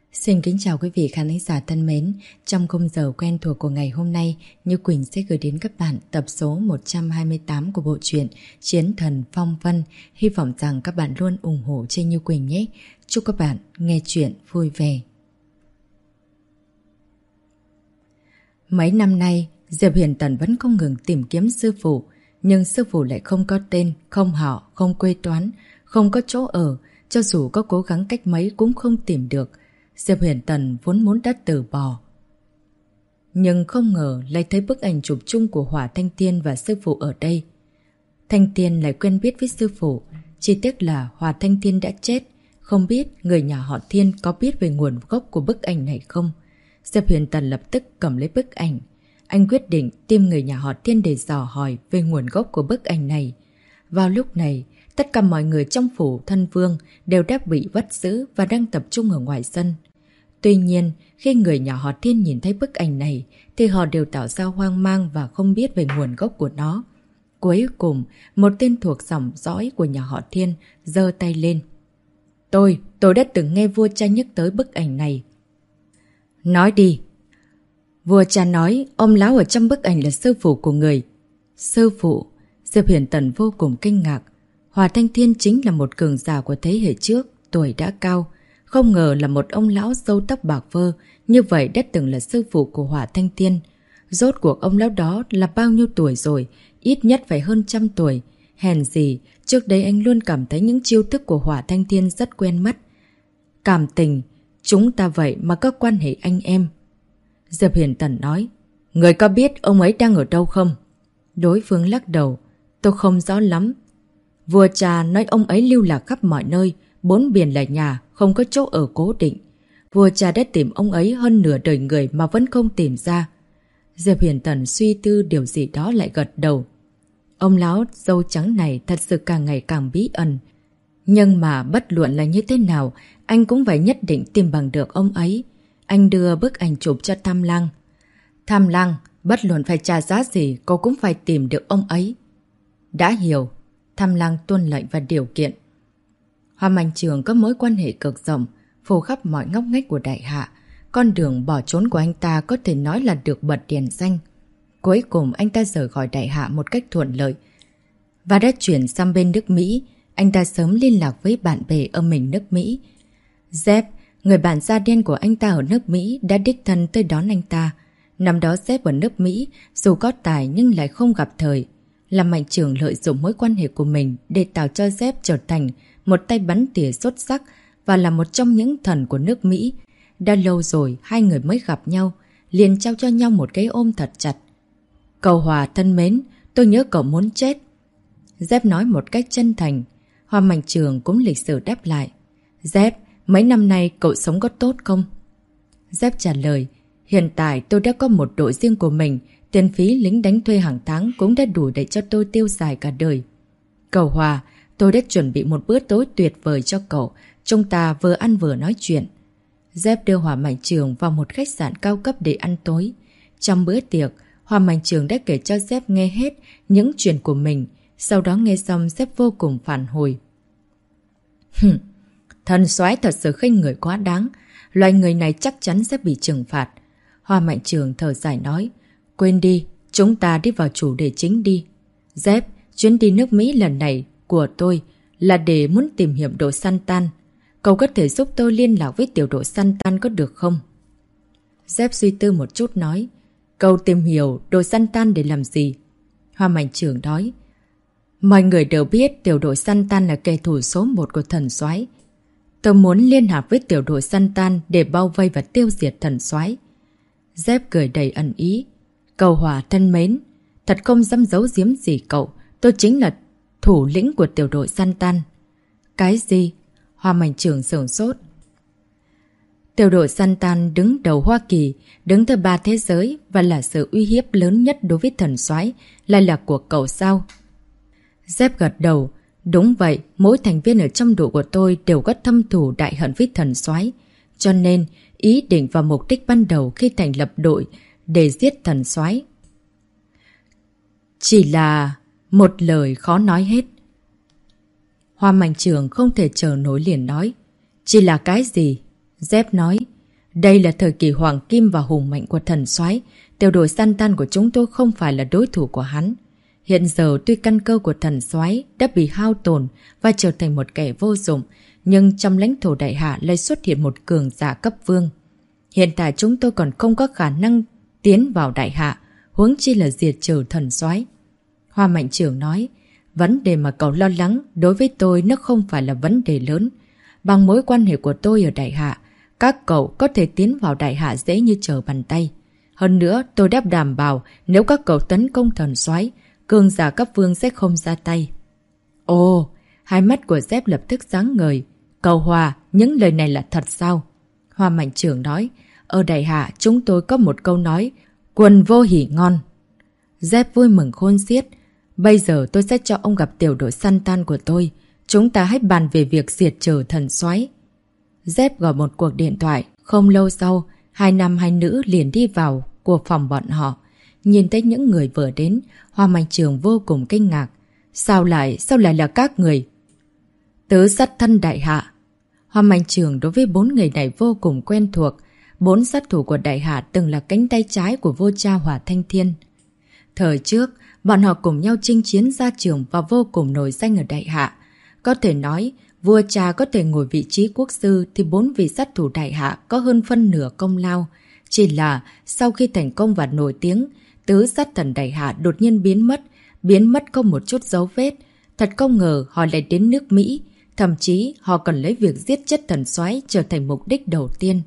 Xin kính chào quý vị khán giả thân mến. Trong khung giờ quen thuộc của ngày hôm nay, Như Quỳnh sẽ gửi đến các bạn tập số 128 của bộ truyện Chiến Thần Phong Vân. Hy vọng rằng các bạn luôn ủng hộ trên Như Quỳnh nhé. Chúc các bạn nghe chuyện vui vẻ. Mấy năm nay, Diệp Huyền Tần vẫn không ngừng tìm kiếm sư phụ, nhưng sư phụ lại không có tên, không họ, không quê quán, không có chỗ ở. Cho dù có cố gắng cách mấy cũng không tìm được. Diệp Huyền Tần vốn muốn đã từ bỏ. Nhưng không ngờ lại thấy bức ảnh chụp chung của Hỏa Thanh Tiên và sư phụ ở đây. Thanh Tiên lại quen biết với sư phụ. Chỉ tiếc là Hỏa Thanh Tiên đã chết. Không biết người nhà họ Thiên có biết về nguồn gốc của bức ảnh này không? Diệp Huyền Tần lập tức cầm lấy bức ảnh. Anh quyết định tìm người nhà họ Thiên để dò hỏi về nguồn gốc của bức ảnh này. Vào lúc này, tất cả mọi người trong phủ Thân Vương đều đã bị bắt giữ và đang tập trung ở ngoài sân. Tuy nhiên, khi người nhà họ Thiên nhìn thấy bức ảnh này thì họ đều tỏ ra hoang mang và không biết về nguồn gốc của nó. Cuối cùng, một tên thuộc dòng dõi của nhà họ Thiên giơ tay lên. Tôi đã từng nghe vua cha nhắc tới bức ảnh này. Nói đi. Vua cha nói ông lão ở trong bức ảnh là sư phụ của người. Sư phụ? Diệp Huyền Tần vô cùng kinh ngạc. Hỏa Thanh Thiên chính là một cường giả của thế hệ trước, tuổi đã cao. Không ngờ là một ông lão râu tóc bạc phơ, như vậy đã từng là sư phụ của Hỏa Thanh Thiên. Rốt cuộc ông lão đó là bao nhiêu tuổi rồi, ít nhất phải hơn 100 tuổi. Hèn gì, trước đây anh luôn cảm thấy những chiêu thức của Hỏa Thanh Thiên rất quen mắt. Cảm tình, chúng ta vậy mà có quan hệ anh em. Diệp Huyền Tần nói, người có biết ông ấy đang ở đâu không? Đối phương lắc đầu, tôi không rõ lắm. Vua cha nói ông ấy lưu lạc khắp mọi nơi, bốn biển là nhà, không có chỗ ở cố định. Vua cha đã tìm ông ấy hơn nửa đời người mà vẫn không tìm ra. Diệp Huyền Tần suy tư điều gì đó lại gật đầu. Ông lão râu trắng này thật sự càng ngày càng bí ẩn. Nhưng mà bất luận là như thế nào, anh cũng phải nhất định tìm bằng được ông ấy. Anh đưa bức ảnh chụp cho Tham Lang. Tham Lang, bất luận phải trả giá gì, cô cũng phải tìm được ông ấy. Đã hiểu. Tham Lang tuân lệnh và điều kiện. Hoa Mạnh Trường có mối quan hệ cực rộng, phủ khắp mọi ngóc ngách của đại hạ. Con đường bỏ trốn của anh ta có thể nói là được bật đèn xanh. Cuối cùng anh ta rời khỏi đại hạ một cách thuận lợi và đã chuyển sang bên nước Mỹ. Anh ta sớm liên lạc với bạn bè ở mình nước Mỹ. Zep, người bạn da đen của anh ta ở nước Mỹ, đã đích thân tới đón anh ta. Năm đó Zep ở nước Mỹ, dù có tài nhưng lại không gặp thời. Làm Mạnh Trường lợi dụng mối quan hệ của mình để tạo cho Zep trở thành một tay bắn tỉa xuất sắc và là một trong những thần của nước Mỹ. Đã lâu rồi hai người mới gặp nhau, liền trao cho nhau một cái ôm thật chặt. Cậu Hòa thân mến, tôi nhớ cậu muốn chết. Zep nói một cách chân thành. Hoa Mạnh Trường cũng lịch sự đáp lại. Zep, mấy năm nay cậu sống có tốt không? Zep trả lời, hiện tại tôi đã có một đội riêng của mình, tiền phí lính đánh thuê hàng tháng cũng đã đủ để cho tôi tiêu xài cả đời. Cậu Hòa, tôi đã chuẩn bị một bữa tối tuyệt vời cho cậu, chúng ta vừa ăn vừa nói chuyện. Zep đưa Hoa Mạnh Trường vào một khách sạn cao cấp để ăn tối. Trong bữa tiệc, Hoa Mạnh Trường đã kể cho Zep nghe hết những chuyện của mình. Sau đó nghe xong Zep vô cùng phản hồi. Thần soái thật sự khinh người quá đáng. Loại người này chắc chắn sẽ bị trừng phạt. Hoa Mạnh Trường thở dài nói, quên đi, chúng ta đi vào chủ đề chính đi. Zep, chuyến đi nước Mỹ lần này của tôi là để muốn tìm hiểu đội săn tan. Cậu có thể giúp tôi liên lạc với tiểu đội săn tan có được không? Zep suy tư một chút nói, cậu tìm hiểu đội săn tan để làm gì? Hoa Mạnh Trường nói, mọi người đều biết tiểu đội săn tan là kẻ thù số 1 của thần soái. Tôi muốn liên hợp với tiểu đội săn tan để bao vây và tiêu diệt thần soái. Zep cười đầy ẩn ý. Cậu Hòa thân mến, thật không dám giấu giếm gì cậu. Tôi chính là thủ lĩnh của tiểu đội săn tan. Cái gì? Hoa Mạnh Trường sửng sốt. Tiểu đội săn tan đứng đầu Hoa Kỳ, đứng thứ 3 thế giới và là sự uy hiếp lớn nhất đối với thần soái, lại là của cậu sao? Zep gật đầu. Đúng vậy, mỗi thành viên ở trong đội của tôi đều có thâm thù đại hận với thần soái. Cho nên, ý định và mục đích ban đầu khi thành lập đội để giết thần soái chỉ là một lời khó nói hết. Hoa Mạnh Trường không thể chờ nổi liền nói. Chỉ là cái gì? Zep nói. Đây là thời kỳ hoàng kim và hùng mạnh của thần soái. Tiểu đội săn tan của chúng tôi không phải là đối thủ của hắn. Hiện giờ tuy căn cơ của thần soái đã bị hao tổn và trở thành một kẻ vô dụng, nhưng trong lãnh thổ đại hạ lại xuất hiện một cường giả cấp vương. Hiện tại chúng tôi còn không có khả năng tiến vào đại hạ, huống chi là diệt trừ thần soái. Hoa Mạnh Trường nói, vấn đề mà cậu lo lắng đối với tôi nó không phải là vấn đề lớn. Bằng mối quan hệ của tôi ở đại hạ, các cậu có thể tiến vào đại hạ dễ như trở bàn tay. Hơn nữa, tôi đáp đảm bảo nếu các cậu tấn công thần soái, cường giả cấp vương sẽ không ra tay. Ồ, hai mắt của Dép lập tức sáng ngời. Cậu Hòa, những lời này là thật sao? Hoa Mạnh Trường nói, ở đại hạ chúng tôi có một câu nói, quần vô hỉ ngon. Dép vui mừng khôn xiết. Bây giờ tôi sẽ cho ông gặp tiểu đội săn tan của tôi. Chúng ta hãy bàn về việc diệt trừ thần soái. Dép gọi một cuộc điện thoại. Không lâu sau, hai nam hai nữ liền đi vào của phòng bọn họ. Nhìn thấy những người vừa đến, Hoa Mạnh Trường vô cùng kinh ngạc. Sao lại là các người? Tứ sát thân đại hạ. Hoa Mạnh Trường đối với 4 người này vô cùng quen thuộc. 4 sát thủ của đại hạ từng là cánh tay trái của vua cha Hỏa Thanh Thiên. Thời trước, bọn họ cùng nhau chinh chiến ra trường và vô cùng nổi danh ở đại hạ. Có thể nói, vua cha có thể ngồi vị trí quốc sư thì 4 vị sát thủ đại hạ có hơn phân nửa công lao. Chỉ là sau khi thành công và nổi tiếng, tứ sát thần đại hạ đột nhiên biến mất không một chút dấu vết. Thật không ngờ họ lại đến nước Mỹ, thậm chí họ còn lấy việc giết chết thần soái trở thành mục đích đầu tiên.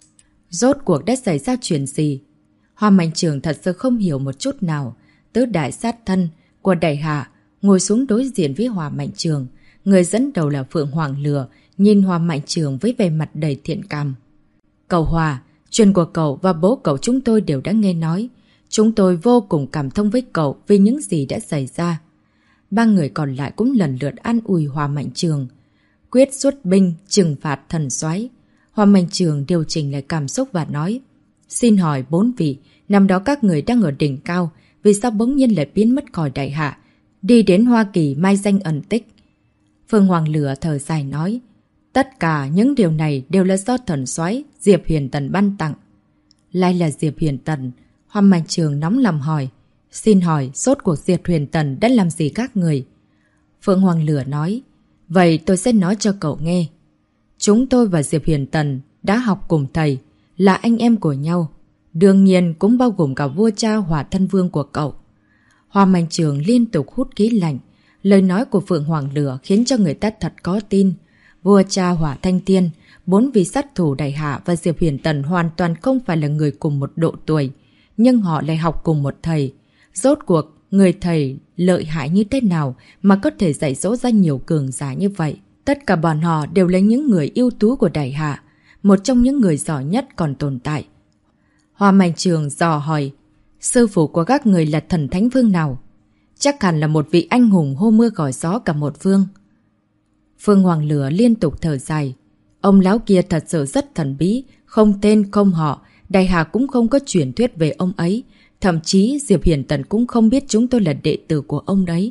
Rốt cuộc đã xảy ra chuyện gì? Hoa Mạnh Trường thật sự không hiểu một chút nào. Tứ đại sát thân của đại hạ ngồi xuống đối diện với Hoa Mạnh Trường. Người dẫn đầu là Phượng Hoàng Lừa, nhìn Hoa Mạnh Trường với vẻ mặt đầy thiện cảm. Cậu Hòa, chuyện của cậu và bố cậu chúng tôi đều đã nghe nói. Chúng tôi vô cùng cảm thông với cậu vì những gì đã xảy ra. 3 người còn lại cũng lần lượt an ủi Hoa Mạnh Trường. Quyết xuất binh trừng phạt thần soái. Hoa Mạnh Trường điều chỉnh lại cảm xúc và nói, xin hỏi 4 vị, năm đó các người đang ở đỉnh cao, vì sao bỗng nhiên lại biến mất khỏi đại hạ, đi đến Hoa Kỳ mai danh ẩn tích? Phương Hoàng Lửa thở dài nói, tất cả những điều này đều là do thần soái Diệp Huyền Tần ban tặng. Lại là Diệp Huyền Tần? Hoa Mạnh Trường nóng lòng hỏi, xin hỏi rốt cuộc Diệp Huyền Tần đã làm gì các người? Phương Hoàng Lửa nói, vậy tôi sẽ nói cho cậu nghe. Chúng tôi và Diệp Huyền Tần đã học cùng thầy, là anh em của nhau. Đương nhiên cũng bao gồm cả vua cha Hỏa Thân Vương của cậu. Hoa Mạnh Trường liên tục hút khí lạnh. Lời nói của Phượng Hoàng Lửa khiến cho người ta thật có tin. Vua cha Hỏa Thanh Thiên, 4 vị sát thủ đại hạ và Diệp Huyền Tần hoàn toàn không phải là người cùng một độ tuổi. Nhưng họ lại học cùng một thầy. Rốt cuộc, người thầy lợi hại như thế nào mà có thể dạy dỗ ra nhiều cường giả như vậy? Tất cả bọn họ đều là những người ưu tú của đại hạ. Một trong những người giỏi nhất còn tồn tại. Hoa Mạnh Trường dò hỏi, sư phụ của các người là thần thánh vương nào? Chắc hẳn là một vị anh hùng hô mưa gọi gió cả một vương. Phương Hoàng Lửa liên tục thở dài. Ông lão kia thật sự rất thần bí, không tên không họ. Đại hạ cũng không có truyền thuyết về ông ấy. Thậm chí Diệp Hiển Tần cũng không biết chúng tôi là đệ tử của ông đấy.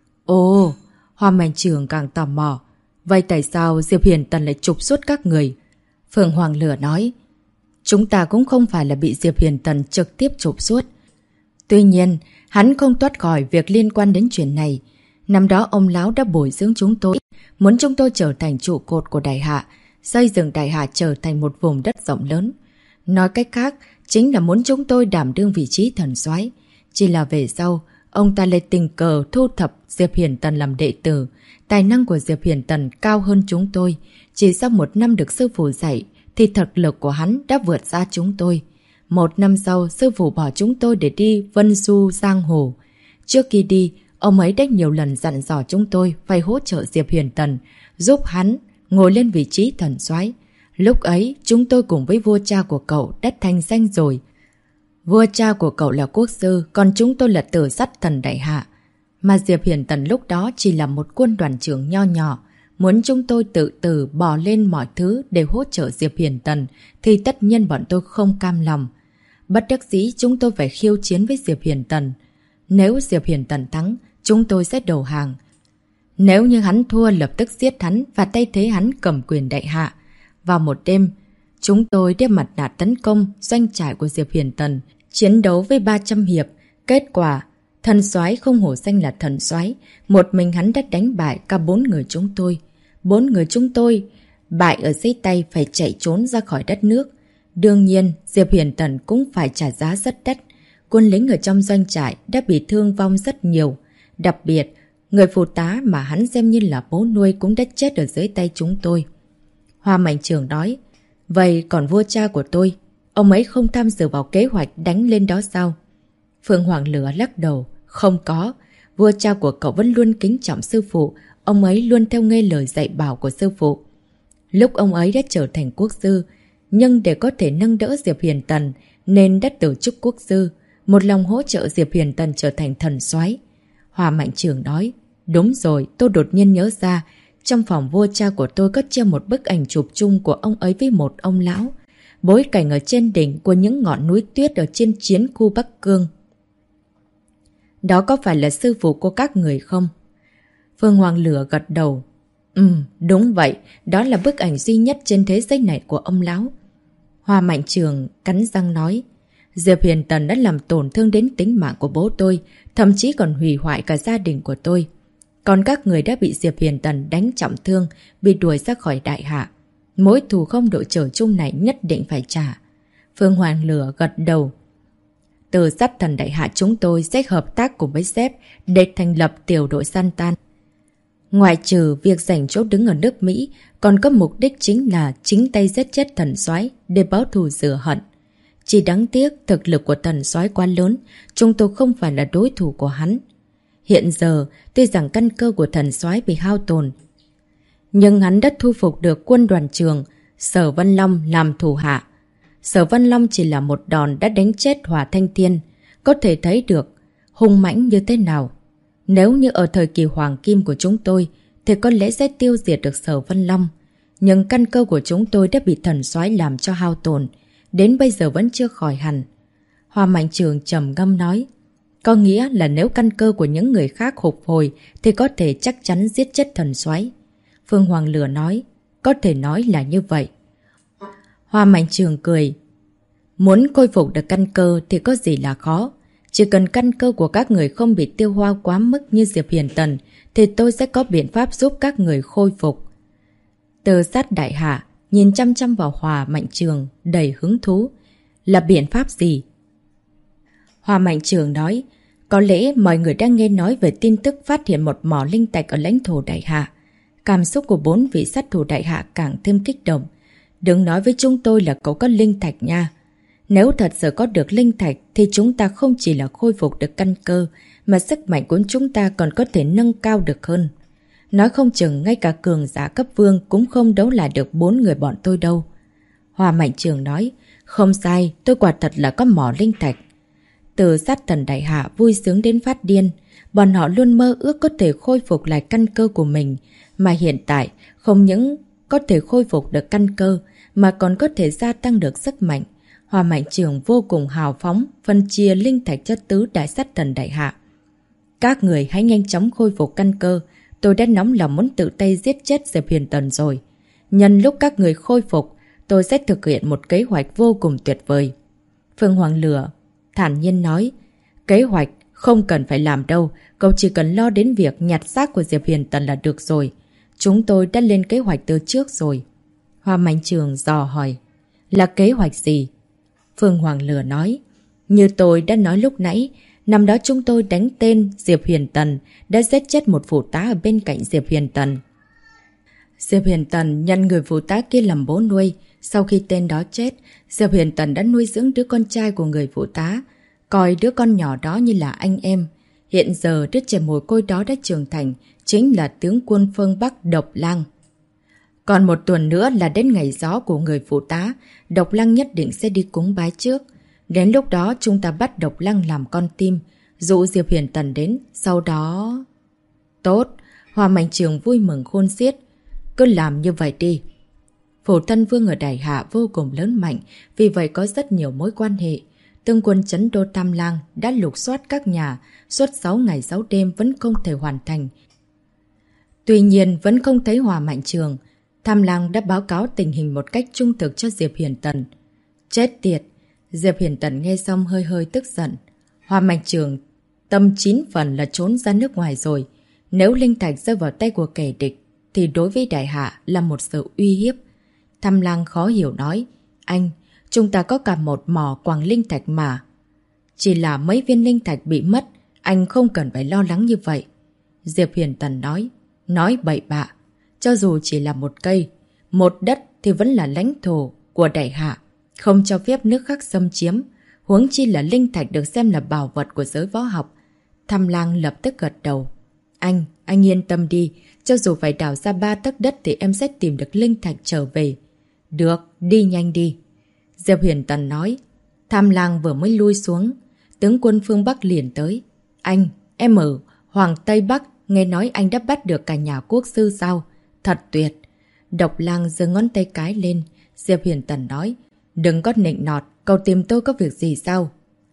Ồ, Hoa Mạnh Trường càng tò mò. Vậy tại sao Diệp Hiển Tần lại trục xuất các người? Phương Hoàng Lửa nói, chúng ta cũng không phải là bị Diệp Hiển Tần trực tiếp trục xuất. Tuy nhiên, hắn không thoát khỏi việc liên quan đến chuyện này. Năm đó ông lão đã bồi dưỡng chúng tôi, muốn chúng tôi trở thành trụ cột của đại hạ, xây dựng đại hạ trở thành một vùng đất rộng lớn. Nói cách khác, chính là muốn chúng tôi đảm đương vị trí thần soái. Chỉ là về sau, ông ta lại tình cờ thu thập Diệp Hiển Tần làm đệ tử. Tài năng của Diệp Hiển Tần cao hơn chúng tôi. Chỉ sau 1 năm được sư phụ dạy, thì thực lực của hắn đã vượt xa chúng tôi. 1 năm sau, sư phụ bỏ chúng tôi để đi vân du giang hồ. Trước khi đi, ông ấy đã nhiều lần dặn dò chúng tôi phải hỗ trợ Diệp Hiển Tần, giúp hắn ngồi lên vị trí thần soái. Lúc ấy, chúng tôi cùng với vua cha của cậu đã thành danh rồi. Vua cha của cậu là quốc sư, còn chúng tôi là tử sát thần đại hạ. Mà Diệp Hiển Tần lúc đó chỉ là một quân đoàn trưởng nho nhỏ. Muốn chúng tôi tự tử bỏ lên mọi thứ để hỗ trợ Diệp Hiển Tần thì tất nhiên bọn tôi không cam lòng. Bất đắc dĩ chúng tôi phải khiêu chiến với Diệp Hiển Tần. Nếu Diệp Hiển Tần thắng, chúng tôi sẽ đầu hàng. Nếu như hắn thua lập tức giết hắn và thay thế hắn cầm quyền đại hạ. Vào một đêm, Chúng tôi đem mặt nạ tấn công doanh trại của Diệp Hiền Tần, chiến đấu với 300 hiệp. Kết quả, thần soái không hổ danh là thần soái, một mình hắn đã đánh bại cả 4 người chúng tôi. 4 người chúng tôi bại ở dưới tay phải chạy trốn ra khỏi đất nước. Đương nhiên, Diệp Hiền Tần cũng phải trả giá rất đắt. Quân lính ở trong doanh trại đã bị thương vong rất nhiều. Đặc biệt, người phụ tá mà hắn xem như là bố nuôi cũng đã chết ở dưới tay chúng tôi. Hoa Mạnh Trường nói, vậy còn vua cha của tôi, ông ấy không tham dự vào kế hoạch đánh lên đó sao? Phương Hoàng Lửa lắc đầu, không có. Vua cha của cậu vẫn luôn kính trọng sư phụ, ông ấy luôn theo nghe lời dạy bảo của sư phụ. Lúc ông ấy đã trở thành quốc sư, nhưng để có thể nâng đỡ Diệp Hiền Tần nên đã từ chức quốc sư, một lòng hỗ trợ Diệp Hiền Tần trở thành thần soái. Hoa Mạnh Trường nói, đúng rồi, tôi đột nhiên nhớ ra, trong phòng vua cha của tôi có treo một bức ảnh chụp chung của ông ấy với một ông lão, bối cảnh ở trên đỉnh của những ngọn núi tuyết ở trên chiến khu Bắc Cương. Đó có phải là sư phụ của các người không? Phương Hoàng Lửa gật đầu. Đúng vậy, đó là bức ảnh duy nhất trên thế giới này của ông lão. Hoa Mạnh Trường cắn răng nói, Diệp Hiền Tần đã làm tổn thương đến tính mạng của bố tôi, thậm chí còn hủy hoại cả gia đình của tôi. Còn các người đã bị Diệp Hiền Tần đánh trọng thương, bị đuổi ra khỏi đại hạ. Mối thù không đội trời chung này nhất định phải trả. Phương Hoàng Lửa gật đầu. Từ Sát Thần đại hạ chúng tôi sẽ hợp tác cùng với sếp để thành lập tiểu đội săn tan. Ngoại trừ việc giành chỗ đứng ở nước Mỹ, còn có mục đích chính là chính tay giết chết thần soái để báo thù rửa hận. Chỉ đáng tiếc thực lực của thần soái quá lớn, chúng tôi không phải là đối thủ của hắn. Hiện giờ, tuy rằng căn cơ của thần soái bị hao tổn, nhưng hắn đã thu phục được quân đoàn trưởng Sở Vân Long làm thủ hạ. Sở Vân Long chỉ là một đòn đã đánh chết Hỏa Thanh Thiên, có thể thấy được hung mãnh như thế nào. Nếu như ở thời kỳ hoàng kim của chúng tôi thì có lẽ sẽ tiêu diệt được Sở Vân Long. Nhưng căn cơ của chúng tôi đã bị thần soái làm cho hao tổn, đến bây giờ vẫn chưa khỏi hẳn. Hoa Mạnh Trường trầm ngâm nói, có nghĩa là nếu căn cơ của những người khác phục hồi thì có thể chắc chắn giết chết thần soái. Phương Hoàng Lửa nói, có thể nói là như vậy. Hoa Mạnh Trường cười, muốn khôi phục được căn cơ thì có gì là khó. Chỉ cần căn cơ của các người không bị tiêu hoa quá mức như Diệp Hiền Tần thì tôi sẽ có biện pháp giúp các người khôi phục. Từ Sát đại hạ nhìn chăm chăm vào Hoa Mạnh Trường đầy hứng thú. Là biện pháp gì? Hoa Mạnh Trường nói, có lẽ mọi người đang nghe nói về tin tức phát hiện một mỏ linh thạch ở lãnh thổ đại hạ. Cảm xúc của 4 vị sát thủ đại hạ càng thêm kích động. Đừng nói với chúng tôi là cậu có linh thạch nha. Nếu thật sự có được linh thạch thì chúng ta không chỉ là khôi phục được căn cơ, mà sức mạnh của chúng ta còn có thể nâng cao được hơn. Nói không chừng ngay cả cường giả cấp vương cũng không đấu lại được 4 người bọn tôi đâu. Hoa Mạnh Trường nói, không sai, tôi quả thật là có mỏ linh thạch. Từ Sát Thần đại hạ vui sướng đến phát điên. Bọn họ luôn mơ ước có thể khôi phục lại căn cơ của mình, mà hiện tại không những có thể khôi phục được căn cơ mà còn có thể gia tăng được sức mạnh. Hoa Mạnh Trường vô cùng hào phóng phân chia linh thạch cho tứ đại sát thần đại hạ. Các người hãy nhanh chóng khôi phục căn cơ, tôi đã nóng lòng muốn tự tay giết chết Diệp Hiền Tần rồi. Nhân lúc các người khôi phục, tôi sẽ thực hiện một kế hoạch vô cùng tuyệt vời. Phương Hoàng Lửa thản nhiên nói, kế hoạch không cần phải làm đâu, cậu chỉ cần lo đến việc nhặt xác của Diệp Hiền Tần là được rồi. Chúng tôi đã lên kế hoạch từ trước rồi. Hoa Mạnh Trường dò hỏi, là kế hoạch gì? Phương Hoàng Lửa nói, như tôi đã nói lúc nãy, năm đó chúng tôi đánh tên Diệp Hiền Tần, đã giết chết một phụ tá ở bên cạnh Diệp Hiền Tần. Diệp Hiền Tần nhận người phụ tá kia làm bố nuôi. Sau khi tên đó chết, Diệp Hiền Tần đã nuôi dưỡng đứa con trai của người phụ tá, coi đứa con nhỏ đó như là anh em. Hiện giờ đứa trẻ mồ côi đó đã trưởng thành, chính là tướng quân phương Bắc Độc Lang. Còn một tuần nữa là đến ngày gió của người phụ tá, Độc Lang nhất định sẽ đi cúng bái trước. Đến lúc đó chúng ta bắt Độc Lang làm con tim, dụ Diệp Hiền Tần đến, sau đó... Tốt, Hoa Mạnh Trường vui mừng khôn xiết. Cứ làm như vậy đi. Phủ Thân Vương ở Đại Hạ vô cùng lớn mạnh, vì vậy có rất nhiều mối quan hệ. Tương quân trấn đô Tam Lang đã lục soát các nhà, suốt 6 ngày 6 đêm vẫn không thể hoàn thành. Tuy nhiên vẫn không thấy Hoa Mạnh Trường Tham Lang đã báo cáo tình hình một cách trung thực cho Diệp Hiền Tần. Chết tiệt! Diệp Hiền Tần nghe xong hơi hơi tức giận. Hoa Mạnh Trường tâm 9 phần là trốn ra nước ngoài rồi. Nếu linh thạch rơi vào tay của kẻ địch thì đối với đại hạ là một sự uy hiếp. Tham Lang khó hiểu nói. Anh, chúng ta có cả một mỏ quặng linh thạch mà. Chỉ là mấy viên linh thạch bị mất, anh không cần phải lo lắng như vậy. Diệp Hiền Tần nói bậy bạ. Cho dù chỉ là một cây, một đất thì vẫn là lãnh thổ của đại hạ, không cho phép nước khác xâm chiếm, huống chi là linh thạch được xem là bảo vật của giới võ học. Tham Lang lập tức gật đầu. Anh yên tâm đi, cho dù phải đào ra 3 tấc đất thì em sẽ tìm được linh thạch trở về. Được, đi nhanh đi. Diệp Hiền Tần nói. Tham Lang vừa mới lui xuống, tướng quân phương Bắc liền tới. Anh, em ở Hoàng Tây Bắc, nghe nói anh đã bắt được cả nhà quốc sư sao? Thật tuyệt. Độc Lang giơ ngón tay cái lên. Diệp Hiền Tần nói. Đừng có nịnh nọt, cậu tìm tôi có việc gì sao?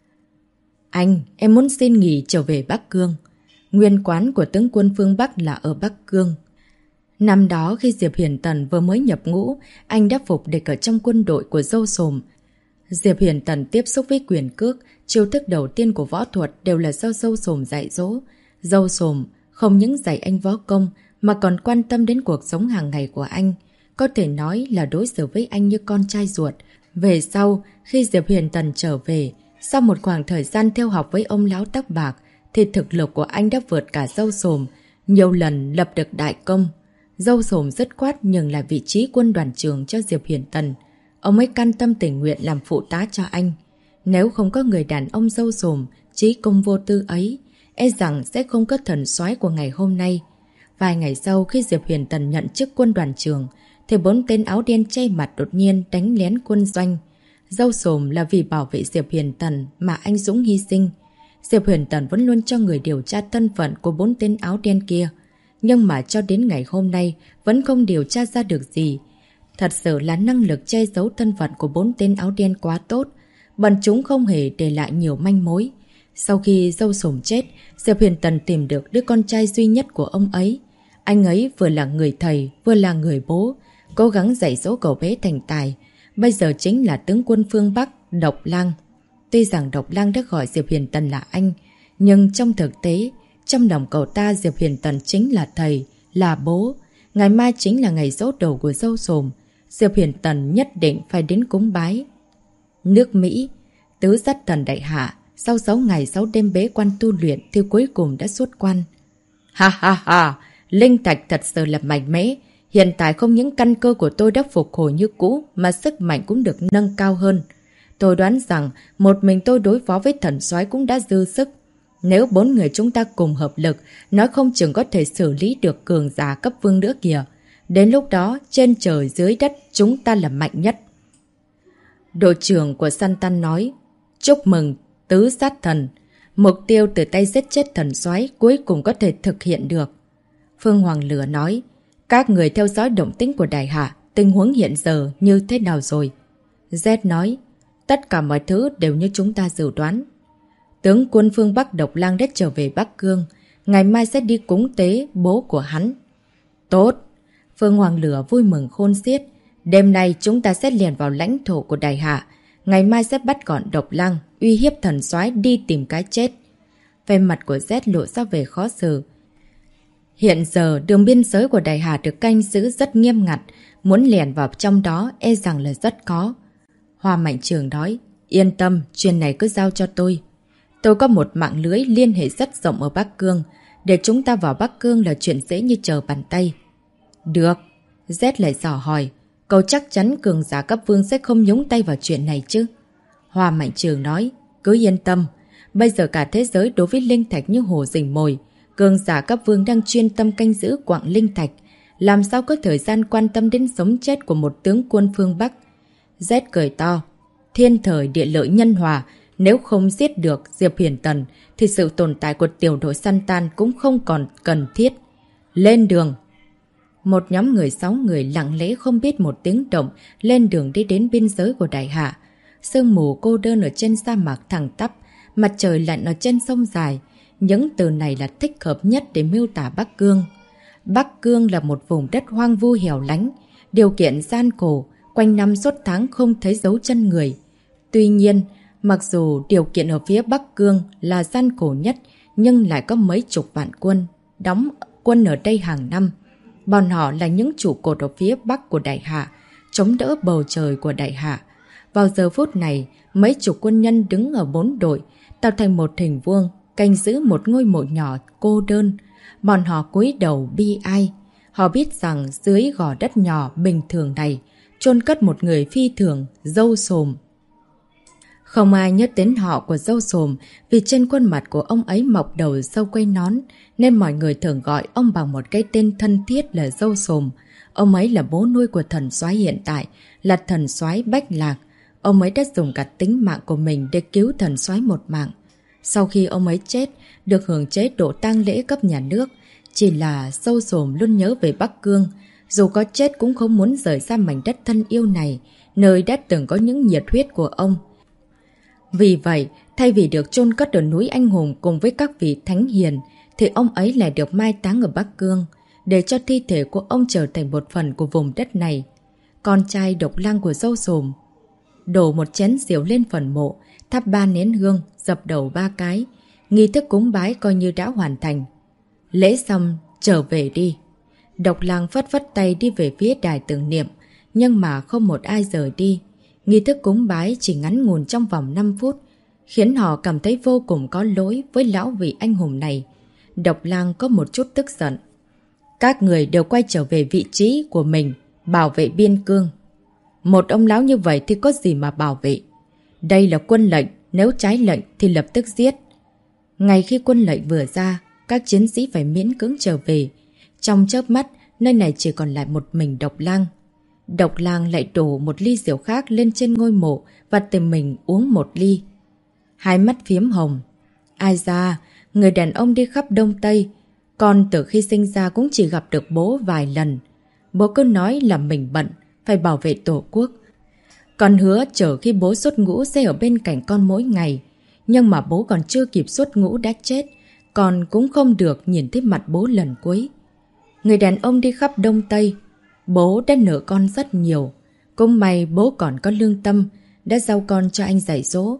Anh, em muốn xin nghỉ trở về Bắc Cương. Nguyên quán của tướng quân phương Bắc là ở Bắc Cương. Năm đó khi Diệp Hiền Tần vừa mới nhập ngũ, anh đã phục địch ở trong quân đội của Dâu Sồm. Diệp Hiền Tần tiếp xúc với quyền cước, chiêu thức đầu tiên của võ thuật đều là do Dâu Sồm dạy dỗ. Dâu Sồm không những dạy anh võ công mà còn quan tâm đến cuộc sống hàng ngày của anh. Có thể nói là đối xử với anh như con trai ruột. Về sau, khi Diệp Hiền Tần trở về, sau một khoảng thời gian theo học với ông lão tóc bạc, thì thực lực của anh đã vượt cả Dâu Sồm, nhiều lần lập được đại công. Dâu Sồm dứt khoát nhường lại vị trí quân đoàn trưởng cho Diệp Hiền Tần. Ông ấy can tâm tình nguyện làm phụ tá cho anh. Nếu không có người đàn ông Dâu Sồm, trí công vô tư ấy, e rằng sẽ không có thần soái của ngày hôm nay. Vài ngày sau khi Diệp Hiền Tần nhận chức quân đoàn trưởng, thì 4 tên áo đen che mặt đột nhiên đánh lén quân doanh. Dâu Sồm là vì bảo vệ Diệp Hiền Tần mà anh dũng hy sinh. Diệp Hiền Tần vẫn luôn cho người điều tra thân phận của 4 tên áo đen kia. Nhưng mà cho đến ngày hôm nay vẫn không điều tra ra được gì. Thật sự là năng lực che giấu thân phận của 4 tên áo đen quá tốt. Bọn chúng không hề để lại nhiều manh mối. Sau khi Dâu Sồm chết, Diệp Hiền Tần tìm được đứa con trai duy nhất của ông ấy. Anh ấy vừa là người thầy, vừa là người bố, cố gắng dạy dỗ cậu bé thành tài. Bây giờ chính là tướng quân phương Bắc, Độc Lang. Tuy rằng Độc Lang đã gọi Diệp Hiền Tần là anh, nhưng trong thực tế, trong lòng cậu ta Diệp Hiền Tần chính là thầy, là bố. Ngày mai chính là ngày giỗ đầu của Dâu Sồm. Diệp Hiền Tần nhất định phải đến cúng bái. Nước Mỹ, tứ dắt Tần đại hạ, sau 6 ngày 6 đêm bế quan tu luyện thì cuối cùng đã xuất quan. Ha ha ha, linh thạch thật sự là mạnh mẽ. Hiện tại không những căn cơ của tôi đã phục hồi như cũ mà sức mạnh cũng được nâng cao hơn. Tôi đoán rằng một mình tôi đối phó với thần soái cũng đã dư sức. Nếu 4 người chúng ta cùng hợp lực, nói không chừng có thể xử lý được cường giả cấp vương nữa kìa. Đến lúc đó, trên trời dưới đất chúng ta là mạnh nhất. Đội trưởng của Santan nói, chúc mừng tứ sát thần. Mục tiêu từ tay giết chết thần soái cuối cùng có thể thực hiện được. Phương Hoàng Lửa nói, các người theo dõi động tĩnh của Đại Hạ, tình huống hiện giờ như thế nào rồi? Z nói, tất cả mọi thứ đều như chúng ta dự đoán. Tướng quân phương Bắc Độc Lang đã trở về Bắc Cương, ngày mai sẽ đi cúng tế bố của hắn. Tốt! Phương Hoàng Lửa vui mừng khôn xiết. Đêm nay chúng ta sẽ liền vào lãnh thổ của Đại Hạ, ngày mai sẽ bắt gọn Độc Lang, uy hiếp thần soái đi tìm cái chết. Về mặt của Z lộ ra về khó xử. Hiện giờ đường biên giới của Đại Hà được canh giữ rất nghiêm ngặt, muốn lẻn vào trong đó e rằng là rất khó. Hoa Mạnh Trường nói, yên tâm, chuyện này cứ giao cho tôi. Tôi có một mạng lưới liên hệ rất rộng ở Bắc Cương, để chúng ta vào Bắc Cương là chuyện dễ như trở bàn tay. Được. Z lại dò hỏi, cậu chắc chắn cường giả cấp vương sẽ không nhúng tay vào chuyện này chứ? Hoa Mạnh Trường nói, cứ yên tâm, bây giờ cả thế giới đối với linh thạch như hồ rình mồi. Cường giả cấp vương đang chuyên tâm canh giữ quặng linh thạch, làm sao có thời gian quan tâm đến sống chết của một tướng quân phương Bắc. Z cười to, thiên thời địa lợi nhân hòa, nếu không giết được Diệp Hiền Tần thì sự tồn tại của tiểu đội Santan cũng không còn cần thiết. Lên đường! Một nhóm người 6 người lặng lẽ không biết một tiếng động lên đường đi đến biên giới của Đại Hạ. Sương mù cô đơn ở trên sa mạc thẳng tắp, mặt trời lặn ở trên sông dài. Những từ này là thích hợp nhất để miêu tả Bắc Cương. Bắc Cương là một vùng đất hoang vu hẻo lánh. điều kiện gian khổ, quanh năm suốt tháng không thấy dấu chân người. Tuy nhiên, mặc dù điều kiện ở phía Bắc Cương là gian khổ nhất, nhưng lại có mấy chục vạn quân đóng quân ở đây hàng năm. Bọn họ là những trụ cột ở phía Bắc của Đại Hạ, chống đỡ bầu trời của Đại Hạ. Vào giờ phút này, mấy chục quân nhân đứng ở 4 đội, tạo thành một hình vuông, canh giữ một ngôi mộ nhỏ cô đơn. Bọn họ cúi đầu bi ai. Họ biết rằng dưới gò đất nhỏ bình thường này, chôn cất một người phi thường, Dâu Xồm. Không ai nhớ đến họ của Dâu Xồm vì trên khuôn mặt của ông ấy mọc đầu sâu quây nón, nên mọi người thường gọi ông bằng một cái tên thân thiết là Dâu Xồm. Ông ấy là bố nuôi của thần soái hiện tại, là thần soái Bách Lạc. Ông ấy đã dùng cả tính mạng của mình để cứu thần soái một mạng. Sau khi ông ấy chết, được hưởng chế độ tang lễ cấp nhà nước, chỉ là Dâu Xồm luôn nhớ về Bắc Cương. Dù có chết cũng không muốn rời xa mảnh đất thân yêu này, nơi đã từng có những nhiệt huyết của ông. Vì vậy, thay vì được chôn cất ở núi Anh Hùng cùng với các vị thánh hiền, thì ông ấy lại được mai táng ở Bắc Cương, để cho thi thể của ông trở thành một phần của vùng đất này. Con trai Độc Lang của Dâu Xồm đổ một chén rượu lên phần mộ, thắp 3 nén hương, dập đầu 3 cái. Nghi thức cúng bái coi như đã hoàn thành. Lễ xong, trở về đi. Độc Lang phất phất tay đi về phía đài tưởng niệm, nhưng mà không một ai rời đi. Nghi thức cúng bái chỉ ngắn ngủn trong vòng 5 phút, khiến họ cảm thấy vô cùng có lỗi với lão vị anh hùng này. Độc Lang có một chút tức giận. Các người đều quay trở về vị trí của mình, bảo vệ biên cương. Một ông lão như vậy thì có gì mà bảo vệ? Đây là quân lệnh, nếu trái lệnh thì lập tức giết. Ngay khi quân lệnh vừa ra, các chiến sĩ phải miễn cưỡng trở về. Trong chớp mắt, nơi này chỉ còn lại một mình Độc Lang. Độc Lang lại đổ một ly rượu khác lên trên ngôi mộ và tìm mình uống một ly. Hai mắt phiếm hồng. Ai da, người đàn ông đi khắp Đông Tây. Con từ khi sinh ra cũng chỉ gặp được bố vài lần. Bố cứ nói là mình bận, phải bảo vệ tổ quốc. Con hứa chờ khi bố xuất ngũ sẽ ở bên cạnh con mỗi ngày. Nhưng mà bố còn chưa kịp xuất ngũ đã chết. Con cũng không được nhìn thấy mặt bố lần cuối. Người đàn ông đi khắp Đông Tây. Bố đã nợ con rất nhiều. Cũng may bố còn có lương tâm, đã giao con cho anh dạy dỗ.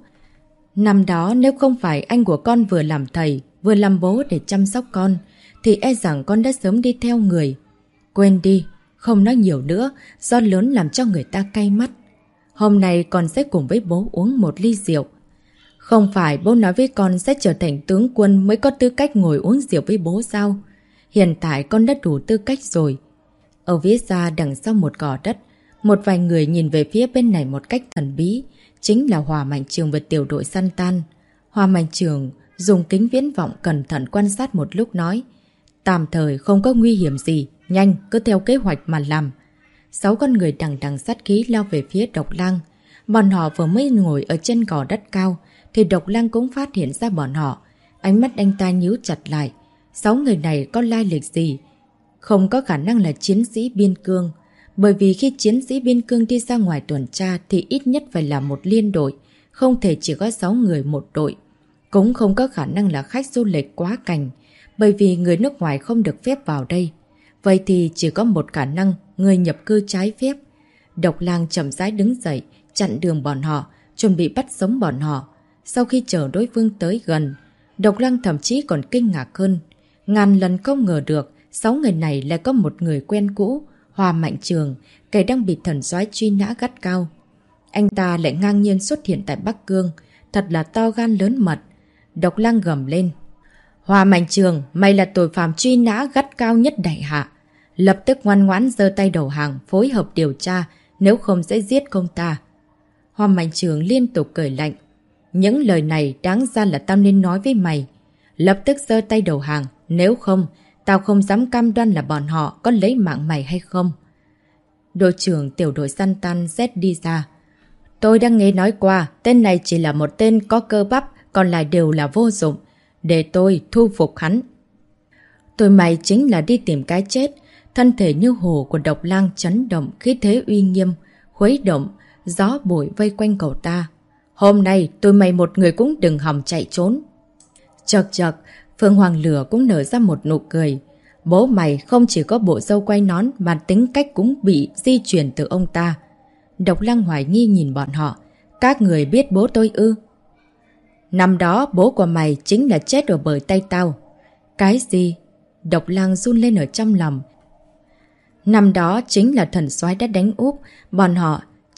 Năm đó nếu không phải anh của con vừa làm thầy, vừa làm bố để chăm sóc con, thì e rằng con đã sớm đi theo người. Quên đi, không nói nhiều nữa, do lớn làm cho người ta cay mắt. Hôm nay con sẽ cùng với bố uống một ly rượu. Không phải bố nói với con sẽ trở thành tướng quân mới có tư cách ngồi uống rượu với bố sao? Hiện tại con đã đủ tư cách rồi. Ở phía xa đằng sau một gò đất, một vài người nhìn về phía bên này một cách thần bí, chính là Hòa Mạnh Trường và tiểu đội săn tan. Hòa Mạnh Trường dùng kính viễn vọng cẩn thận quan sát một lúc nói: tạm thời không có nguy hiểm gì, nhanh cứ theo kế hoạch mà làm. 6 con người đằng đằng sát khí lao về phía Độc Lang. Bọn họ vừa mới ngồi ở trên gò đất cao thì Độc Lang cũng phát hiện ra bọn họ. Ánh mắt anh ta nhíu chặt lại. 6 người này có lai lịch gì? Không có khả năng là chiến sĩ biên cương. Bởi vì khi chiến sĩ biên cương đi ra ngoài tuần tra thì ít nhất phải là một liên đội, không thể chỉ có 6 người một đội. Cũng không có khả năng là khách du lịch quá cảnh, bởi vì người nước ngoài không được phép vào đây. Vậy thì chỉ có một khả năng, người nhập cư trái phép. Độc Lang chậm rãi đứng dậy, chặn đường bọn họ, chuẩn bị bắt sống bọn họ. Sau khi chờ đối phương tới gần, Độc Lang thậm chí còn kinh ngạc hơn. Ngàn lần không ngờ được 6 người này lại có một người quen cũ, Hòa Mạnh Trường, kẻ đang bị thần soái truy nã gắt cao. Anh ta lại ngang nhiên xuất hiện tại Bắc Cương, thật là to gan lớn mật. Độc Lang gầm lên: Hòa Mạnh Trường, mày là tội phạm truy nã gắt cao nhất Đại Hạ. Lập tức ngoan ngoãn giơ tay đầu hàng, phối hợp điều tra, nếu không sẽ giết công ta. Hòa Mạnh Trường liên tục cười lạnh: những lời này đáng ra là tao nên nói với mày. Lập tức giơ tay đầu hàng, nếu không, tao không dám cam đoan là bọn họ có lấy mạng mày hay không. Đội trưởng tiểu đội săn tan Z đi ra: tôi đang nghe nói qua, tên này chỉ là một tên có cơ bắp, còn lại đều là vô dụng. Để tôi thu phục hắn. Tụi mày chính là đi tìm cái chết. Thân thể như hồ của Độc Lang chấn động, khí thế uy nghiêm, khuấy động, gió bụi vây quanh cậu ta. Hôm nay tụi mày một người cũng đừng hòng chạy trốn. Chật chật, Phương Hoàng Lửa cũng nở ra một nụ cười. Bố mày không chỉ có bộ râu quay nón mà tính cách cũng bị di truyền từ ông ta. Độc Lăng hoài nghi nhìn bọn họ. Các người biết bố tôi ư? Năm đó bố của mày chính là chết ở bởi tay tao. Cái gì? Độc Lăng run lên ở trong lòng. Năm đó chính là thần soái đã đánh úp. Bọn họ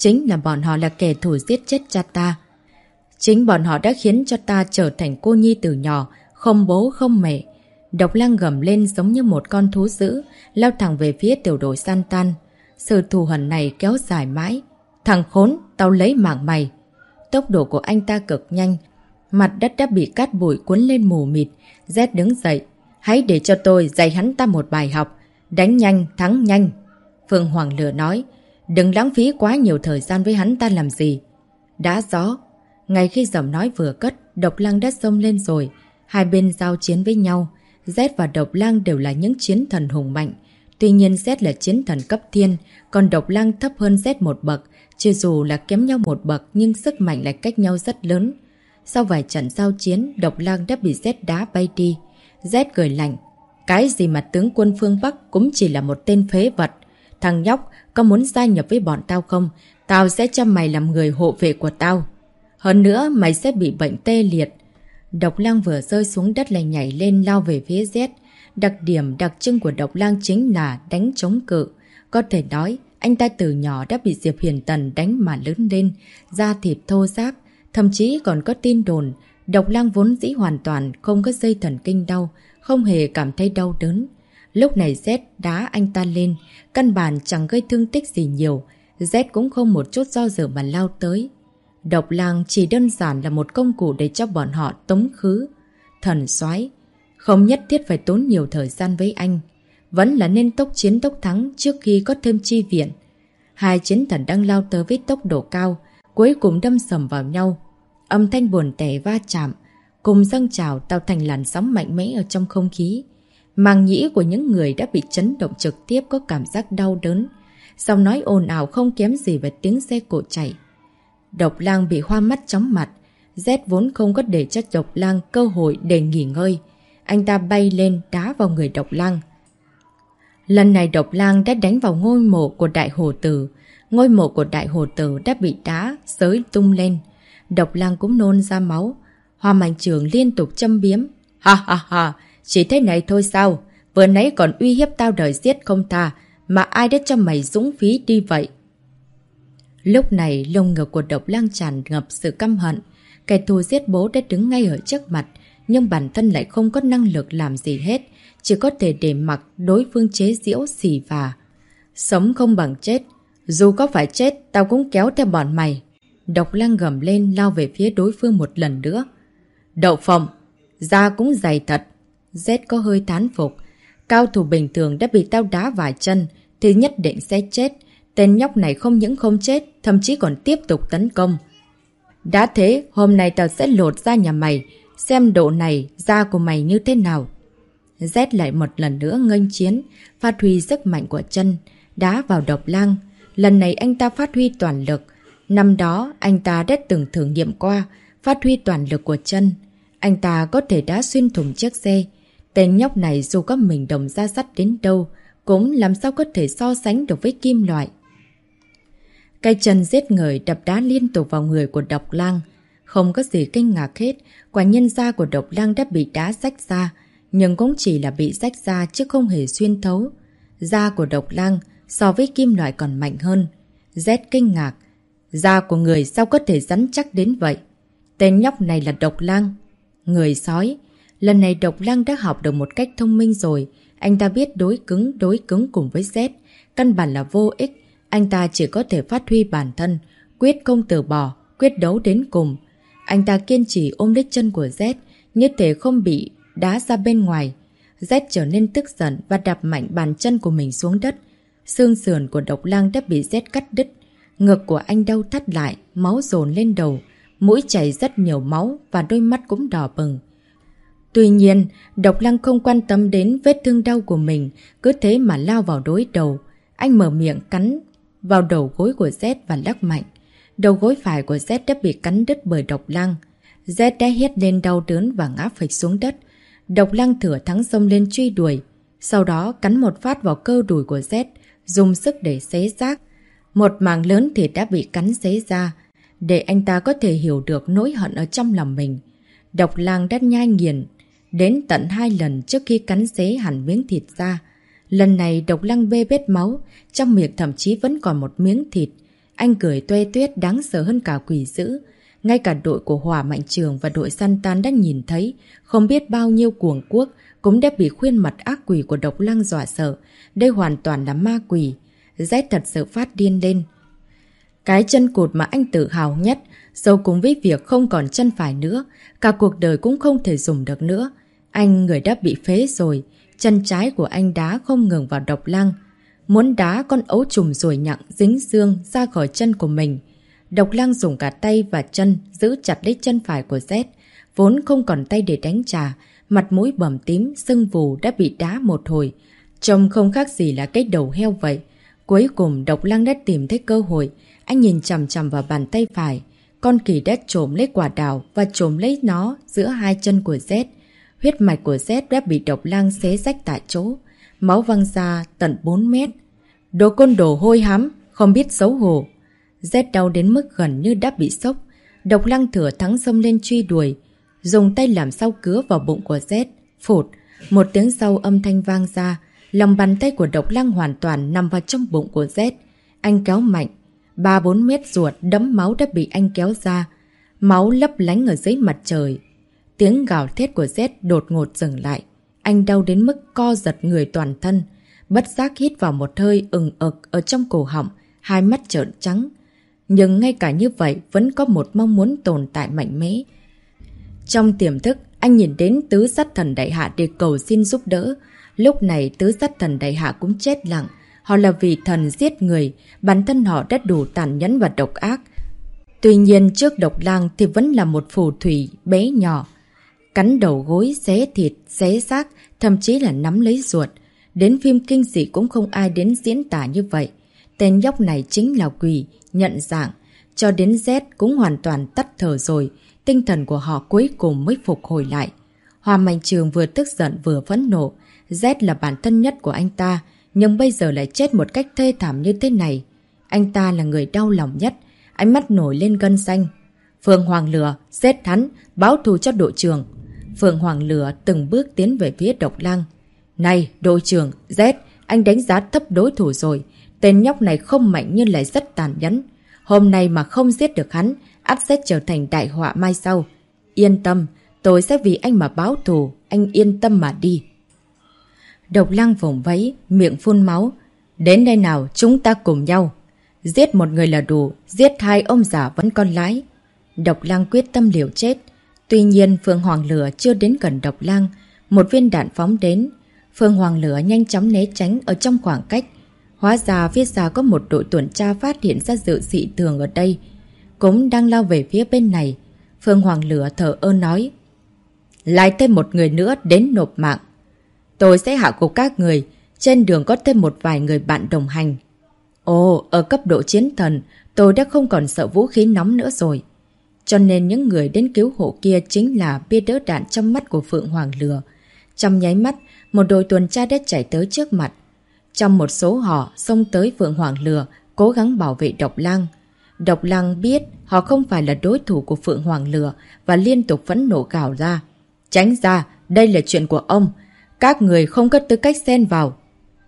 là kẻ thù giết chết cha ta. Chính bọn họ đã khiến cho ta trở thành cô nhi từ nhỏ, không bố không mẹ. Độc Lăng gầm lên giống như một con thú dữ, lao thẳng về phía tiểu đội San Tan. Sự thù hận này kéo dài mãi. Thằng khốn, tao lấy mạng mày. Tốc độ của anh ta cực nhanh. Mặt đất đã bị cát bụi cuốn lên mù mịt. Z đứng dậy. Hãy để cho tôi dạy hắn ta một bài học. Đánh nhanh, thắng nhanh. Phương Hoàng Lửa nói. Đừng lãng phí quá nhiều thời gian với hắn ta làm gì. Đã rõ. Ngay khi giọng nói vừa cất, Độc Lăng đã xông lên rồi. Hai bên giao chiến với nhau. Z và Độc Lăng đều là những chiến thần hùng mạnh. Tuy nhiên Z là chiến thần cấp thiên, còn Độc Lăng thấp hơn Z một bậc. Chứ dù là kém nhau một bậc nhưng sức mạnh lại cách nhau rất lớn. Sau vài trận giao chiến, Độc Lăng đã bị Z đá bay đi. Z cười lạnh. Cái gì mà tướng quân phương Bắc cũng chỉ là một tên phế vật. Thằng nhóc, có muốn gia nhập với bọn tao không? Tao sẽ cho mày làm người hộ vệ của tao. Hơn nữa, mày sẽ bị bệnh tê liệt. Độc Lăng vừa rơi xuống đất lại nhảy lên lao về phía Z. Đặc điểm đặc trưng của Độc Lăng chính là đánh chống cự. Có thể nói, anh ta từ nhỏ đã bị Diệp Huyền Tần đánh mà lớn lên, da thịt thô ráp. Thậm chí còn có tin đồn, Độc Lăng vốn dĩ hoàn toàn không có dây thần kinh đau, không hề cảm thấy đau đớn. Lúc này Z đá anh ta lên, căn bản chẳng gây thương tích gì nhiều. Z cũng không một chút do dự mà lao tới. Độc Lăng chỉ đơn giản là một công cụ để cho bọn họ tống khứ. Thần soái không nhất thiết phải tốn nhiều thời gian với anh. Vẫn là nên tốc chiến tốc thắng trước khi có thêm chi viện. Hai chiến thần đang lao tới với tốc độ cao, cuối cùng đâm sầm vào nhau. Âm thanh buồn tẻ va chạm, cùng dâng trào tạo thành làn sóng mạnh mẽ ở trong không khí. Màng nhĩ của những người đã bị chấn động trực tiếp có cảm giác đau đớn. Giọng nói ồn ào không kém gì về tiếng xe cộ chạy. Độc Lăng bị hoa mắt chóng mặt. Z vốn không có để cho Độc Lăng cơ hội để nghỉ ngơi. Anh ta bay lên đá vào người Độc Lăng. Lần này Độc Lăng đã đánh vào ngôi mộ của Đại Hổ Tử. Ngôi mộ của Đại Hổ Tử đã bị đá xới tung lên. Độc Lăng cũng nôn ra máu. Hoa Mạnh Trường liên tục châm biếm. Ha ha ha, chỉ thế này thôi sao? Vừa nãy còn uy hiếp tao đòi giết không tha, mà ai đã cho mày dũng phí đi vậy? Lúc này lồng ngực của Độc Lăng tràn ngập sự căm hận. Kẻ thù giết bố đã đứng ngay ở trước mặt, nhưng bản thân lại không có năng lực làm gì hết, chỉ có thể để mặc đối phương chế giễu xỉ vả. Sống không bằng chết, dù có phải chết tao cũng kéo theo bọn mày. Độc Lăng gầm lên lao về phía đối phương một lần nữa. Đậu phộng, da cũng dày thật. Z có hơi thán phục. Cao thủ bình thường đã bị tao đá vài chân thì nhất định sẽ chết. Tên nhóc này không những không chết, thậm chí còn tiếp tục tấn công. Đã thế, hôm nay tao sẽ lột da nhà mày, xem độ này da của mày như thế nào. Z lại một lần nữa nghênh chiến, phát huy sức mạnh của chân, đá vào Độc Lăng. Lần này anh ta phát huy toàn lực. Năm đó, anh ta đã từng thử nghiệm qua, phát huy toàn lực của chân. Anh ta có thể đá xuyên thủng chiếc xe. Tên nhóc này dù có mình đồng da sắt đến đâu, cũng làm sao có thể so sánh được với kim loại. Cái chân giết người đập đá liên tục vào người của Độc Lăng. Không có gì kinh ngạc hết, quả nhiên da của Độc Lăng đã bị đá rách ra, nhưng cũng chỉ là bị rách ra chứ không hề xuyên thấu. Da của Độc Lăng so với kim loại còn mạnh hơn. Z kinh ngạc. Da của người sao có thể rắn chắc đến vậy? Tên nhóc này là Độc Lăng. Người sói. Lần này Độc Lăng đã học được một cách thông minh rồi. Anh ta biết đối cứng cùng với Z. Căn bản là vô ích. Anh ta chỉ có thể phát huy bản thân, quyết không từ bỏ, quyết đấu đến cùng. Anh ta kiên trì ôm lấy chân của Z, như thể không bị đá ra bên ngoài. Z trở nên tức giận và đạp mạnh bàn chân của mình xuống đất. Xương sườn của Độc Lăng đã bị Z cắt đứt. Ngực của anh đau thắt lại, máu dồn lên đầu. Mũi chảy rất nhiều máu và đôi mắt cũng đỏ bừng. Tuy nhiên, Độc Lăng không quan tâm đến vết thương đau của mình, cứ thế mà lao vào đối đầu. Anh mở miệng cắn vào đầu gối của Z và lắc mạnh. Đầu gối phải của Z đã bị cắn đứt bởi Độc Lăng. Z đã hét lên đau đớn và ngã phịch xuống đất. Độc Lăng thừa thắng xông lên truy đuổi. sau đó cắn một phát vào cơ đùi của Z, dùng sức để xé xác. Một mảng lớn thịt đã bị cắn xé ra, để anh ta có thể hiểu được nỗi hận ở trong lòng mình. Độc Lang đã nhai nghiền đến tận 2 lần trước khi cắn xé hẳn miếng thịt ra. Lần này Độc Lang bê bết máu, trong miệng thậm chí vẫn còn một miếng thịt. Anh cười tuê tuyết đáng sợ hơn cả quỷ dữ. Ngay cả đội của Hỏa Mạnh Trường và đội săn tan đã nhìn thấy, không biết bao nhiêu cuồng quốc cũng đã bị khuôn mặt ác quỷ của Độc Lang dọa sợ. Đây hoàn toàn là ma quỷ. Z thật sự phát điên lên. Cái chân cụt mà anh tự hào nhất, sau cùng với việc không còn chân phải nữa, cả cuộc đời cũng không thể dùng được nữa. Anh người đã bị phế rồi, chân trái của anh đá không ngừng vào Độc Lang. Muốn đá con ấu trùng ruồi nhặng dính xương ra khỏi chân của mình. Độc Lang dùng cả tay và chân giữ chặt lấy chân phải của Z, vốn không còn tay để đánh trả, mặt mũi bầm tím, sưng vù đã bị đá một hồi. Trông không khác gì là cái đầu heo vậy. Cuối cùng Độc Lang đã tìm thấy cơ hội, anh nhìn chằm chằm vào bàn tay phải. Con khỉ đã trồm lấy quả đào và trồm lấy nó giữa hai chân của Z. Huyết mạch của Z đã bị Độc Lang xé rách tại chỗ, máu văng ra tận 4 mét. Đồ côn đồ hôi hám, không biết xấu hổ. Z đau đến mức gần như đã bị sốc. Độc Lang thừa thắng xông lên truy đuổi, dùng tay làm sao cứa vào bụng của Z. Phụt, một tiếng sau âm thanh vang ra, lòng bàn tay của Độc Lang hoàn toàn nằm vào trong bụng của Z. Anh kéo mạnh, 3-4 mét ruột đẫm máu đã bị anh kéo ra, máu lấp lánh ở dưới mặt trời. Tiếng gào thét của Z đột ngột dừng lại. Anh đau đến mức co giật người toàn thân, bất giác hít vào một hơi ừng ực ở trong cổ họng, hai mắt trợn trắng. Nhưng ngay cả như vậy vẫn có một mong muốn tồn tại mạnh mẽ. Trong tiềm thức, anh nhìn đến tứ sát thần đại hạ để cầu xin giúp đỡ. Lúc này tứ sát thần đại hạ cũng chết lặng. Họ là vì thần giết người, bản thân họ đã đủ tàn nhẫn và độc ác. Tuy nhiên trước Độc Lang thì vẫn là một phù thủy bé nhỏ. Cắn đầu gối, xé thịt, xé xác, thậm chí là nắm lấy ruột. Đến phim kinh dị cũng không ai đến diễn tả như vậy. Tên nhóc này chính là quỷ, nhận dạng. Cho đến Z cũng hoàn toàn tắt thở rồi, tinh thần của họ cuối cùng mới phục hồi lại. Hỏa Mạnh Trường vừa tức giận vừa phẫn nộ. Z là bản thân nhất của anh ta, nhưng bây giờ lại chết một cách thê thảm như thế này. Anh ta là người đau lòng nhất, ánh mắt nổi lên gân xanh. Phượng Hoàng Lửa, giết hắn, báo thù cho đội trưởng. Phượng Hoàng Lửa từng bước tiến về phía Độc Lang. Này, đội trưởng, Z, anh đánh giá thấp đối thủ rồi. Tên nhóc này không mạnh nhưng lại rất tàn nhẫn. Hôm nay mà không giết được hắn, ắt sẽ trở thành đại họa mai sau. Yên tâm, tôi sẽ vì anh mà báo thù, anh yên tâm mà đi. Độc Lang vùng vẫy, miệng phun máu. Đến đây nào, chúng ta cùng nhau. Giết một người là đủ, giết hai ông già vẫn còn lái. Độc Lang quyết tâm liều chết. Tuy nhiên Phượng Hoàng Lửa chưa đến gần Độc Lang. Một viên đạn phóng đến. Phượng Hoàng Lửa nhanh chóng né tránh ở trong khoảng cách. Hóa ra phía xa có một đội tuần tra phát hiện ra sự dị thường ở đây, cũng đang lao về phía bên này. Phượng Hoàng Lửa thở ơ nói. Lại thêm một người nữa đến nộp mạng. Tôi sẽ hạ gục các người. Trên đường có thêm một vài người bạn đồng hành. Ồ, ở cấp độ chiến thần, tôi đã không còn sợ vũ khí nóng nữa rồi. Cho nên những người đến cứu hộ kia chính là bia đỡ đạn trong mắt của Phượng Hoàng Lửa. Trong nháy mắt, một đội tuần tra đã chạy tới trước mặt. Trong một số họ xông tới Phượng Hoàng Lửa, cố gắng bảo vệ Độc Lang. Độc Lang biết họ không phải là đối thủ của Phượng Hoàng Lửa và liên tục phẫn nộ gào ra. Tránh ra, đây là chuyện của ông. Các người không có tư cách xen vào.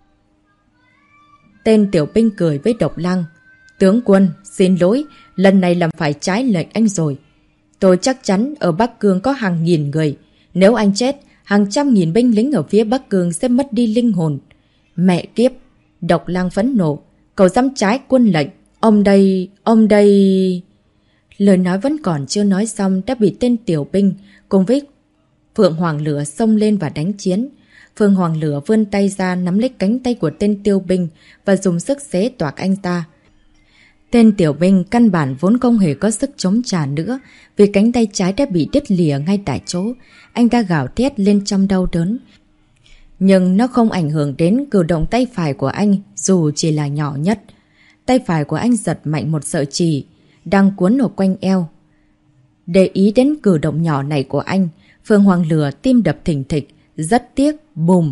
Tên tiểu binh cười với Độc Lang. Tướng quân, xin lỗi, lần này làm phải trái lệnh anh rồi. Tôi chắc chắn ở Bắc Cương có hàng nghìn người. Nếu anh chết, hàng trăm nghìn binh lính ở phía Bắc Cương sẽ mất đi linh hồn. Mẹ kiếp! Độc Lang phẫn nộ. Cậu dám trái quân lệnh. Ông đây... Lời nói vẫn còn chưa nói xong đã bị tên tiểu binh cùng với Phượng Hoàng Lửa xông lên và đánh chiến. Phượng Hoàng Lửa vươn tay ra nắm lấy cánh tay của tên tiêu binh và dùng sức xé toạc anh ta. Tên tiểu binh căn bản vốn không hề có sức chống trả nữa vì cánh tay trái đã bị đứt lìa ngay tại chỗ. Anh ta gào thét lên trong đau đớn. Nhưng nó không ảnh hưởng đến cử động tay phải của anh dù chỉ là nhỏ nhất. Tay phải của anh giật mạnh một sợi chỉ đang cuốn ở quanh eo. Để ý đến cử động nhỏ này của anh, Phượng Hoàng Lửa tim đập thình thịch, rất tiếc, bùm.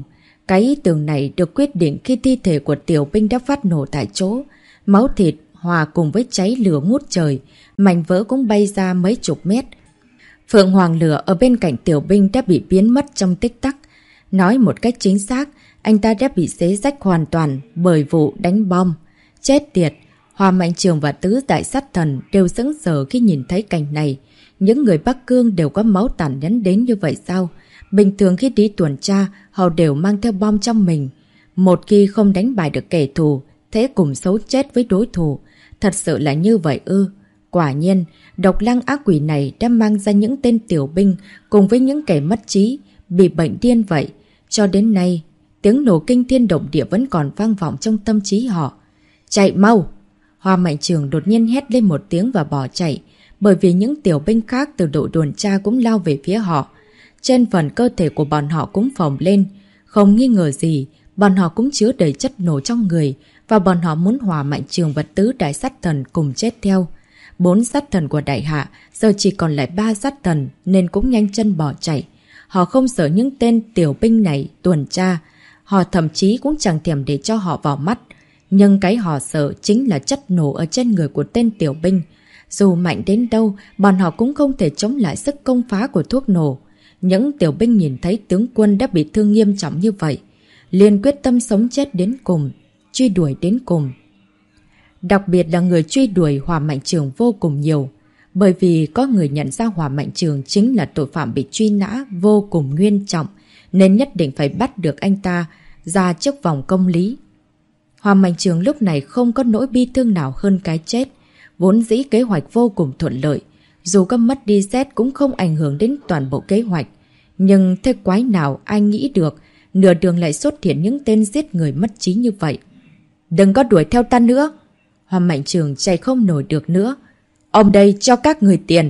Cái ý tưởng này được quyết định khi thi thể của tiểu binh đã phát nổ tại chỗ. Máu thịt hòa cùng với cháy lửa ngút trời, mảnh vỡ cũng bay ra mấy chục mét. Phượng Hoàng Lửa ở bên cạnh tiểu binh đã bị biến mất trong tích tắc. Nói một cách chính xác, anh ta đã bị xé rách hoàn toàn bởi vụ đánh bom. Chết tiệt! Hoa Mạnh Trường và tứ đại sát thần đều sững sờ khi nhìn thấy cảnh này. Những người Bắc Cương đều có máu tàn nhẫn đến như vậy sao? Bình thường khi đi tuần tra, họ đều mang theo bom trong mình. Một khi không đánh bại được kẻ thù, thế cùng xấu chết với đối thủ. Thật sự là như vậy ư? Quả nhiên, độc lang ác quỷ này đã mang ra những tên tiểu binh cùng với những kẻ mất trí, bị bệnh điên vậy. Cho đến nay, tiếng nổ kinh thiên động địa vẫn còn vang vọng trong tâm trí họ. Chạy mau! Hoa Mạnh Trường đột nhiên hét lên một tiếng và bỏ chạy, bởi vì những tiểu binh khác từ đội tuần tra cũng lao về phía họ. Trên phần cơ thể của bọn họ cũng phồng lên. Không nghi ngờ gì, bọn họ cũng chứa đầy chất nổ trong người và bọn họ muốn Hoa Mạnh Trường và tứ đại sát thần cùng chết theo. 4 sát thần của đại hạ giờ chỉ còn lại 3 sát thần nên cũng nhanh chân bỏ chạy. Họ không sợ những tên tiểu binh này tuần tra. Họ thậm chí cũng chẳng thèm để cho họ vào mắt. Nhưng cái họ sợ chính là chất nổ ở trên người của tên tiểu binh. Dù mạnh đến đâu, bọn họ cũng không thể chống lại sức công phá của thuốc nổ. Những tiểu binh nhìn thấy tướng quân đã bị thương nghiêm trọng như vậy, liền quyết tâm sống chết đến cùng, truy đuổi đến cùng. Đặc biệt là người truy đuổi Hoa Mạnh Trường vô cùng nhiều, bởi vì có người nhận ra Hoa Mạnh Trường chính là tội phạm bị truy nã vô cùng nghiêm trọng, nên nhất định phải bắt được anh ta ra trước vòng công lý. Hoa Mạnh Trường lúc này không có nỗi bi thương nào hơn cái chết, vốn dĩ kế hoạch vô cùng thuận lợi. Dù có mất đi xét cũng không ảnh hưởng đến toàn bộ kế hoạch. Nhưng thế quái nào ai nghĩ được, nửa đường lại xuất hiện những tên giết người mất trí như vậy. Đừng có đuổi theo ta nữa! Hoa Mạnh Trường chạy không nổi được nữa. Ông đây cho các người tiền!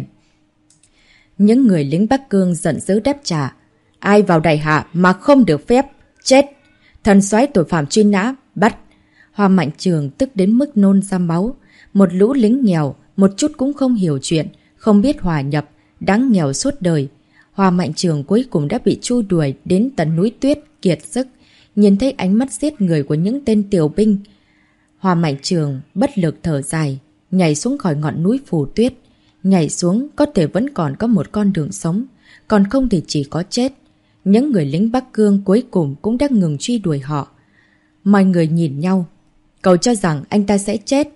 Những người lính Bắc Cương giận dữ đáp trả. Ai vào đại hạ mà không được phép? Chết! Thần soái tội phạm truy nã, bắt! Hoa Mạnh Trường tức đến mức nôn ra máu. Một lũ lính nghèo, một chút cũng không hiểu chuyện, không biết hòa nhập, đáng nghèo suốt đời. Hoa Mạnh Trường cuối cùng đã bị chui đuổi đến tận núi tuyết, kiệt sức. Nhìn thấy ánh mắt giết người của những tên tiểu binh, Hoa Mạnh Trường bất lực thở dài, nhảy xuống khỏi ngọn núi phù tuyết. Nhảy xuống có thể vẫn còn có một con đường sống, còn không thì chỉ có chết. Những người lính Bắc Cương cuối cùng cũng đã ngừng truy đuổi họ. Mọi người nhìn nhau. Cậu cho rằng anh ta sẽ chết.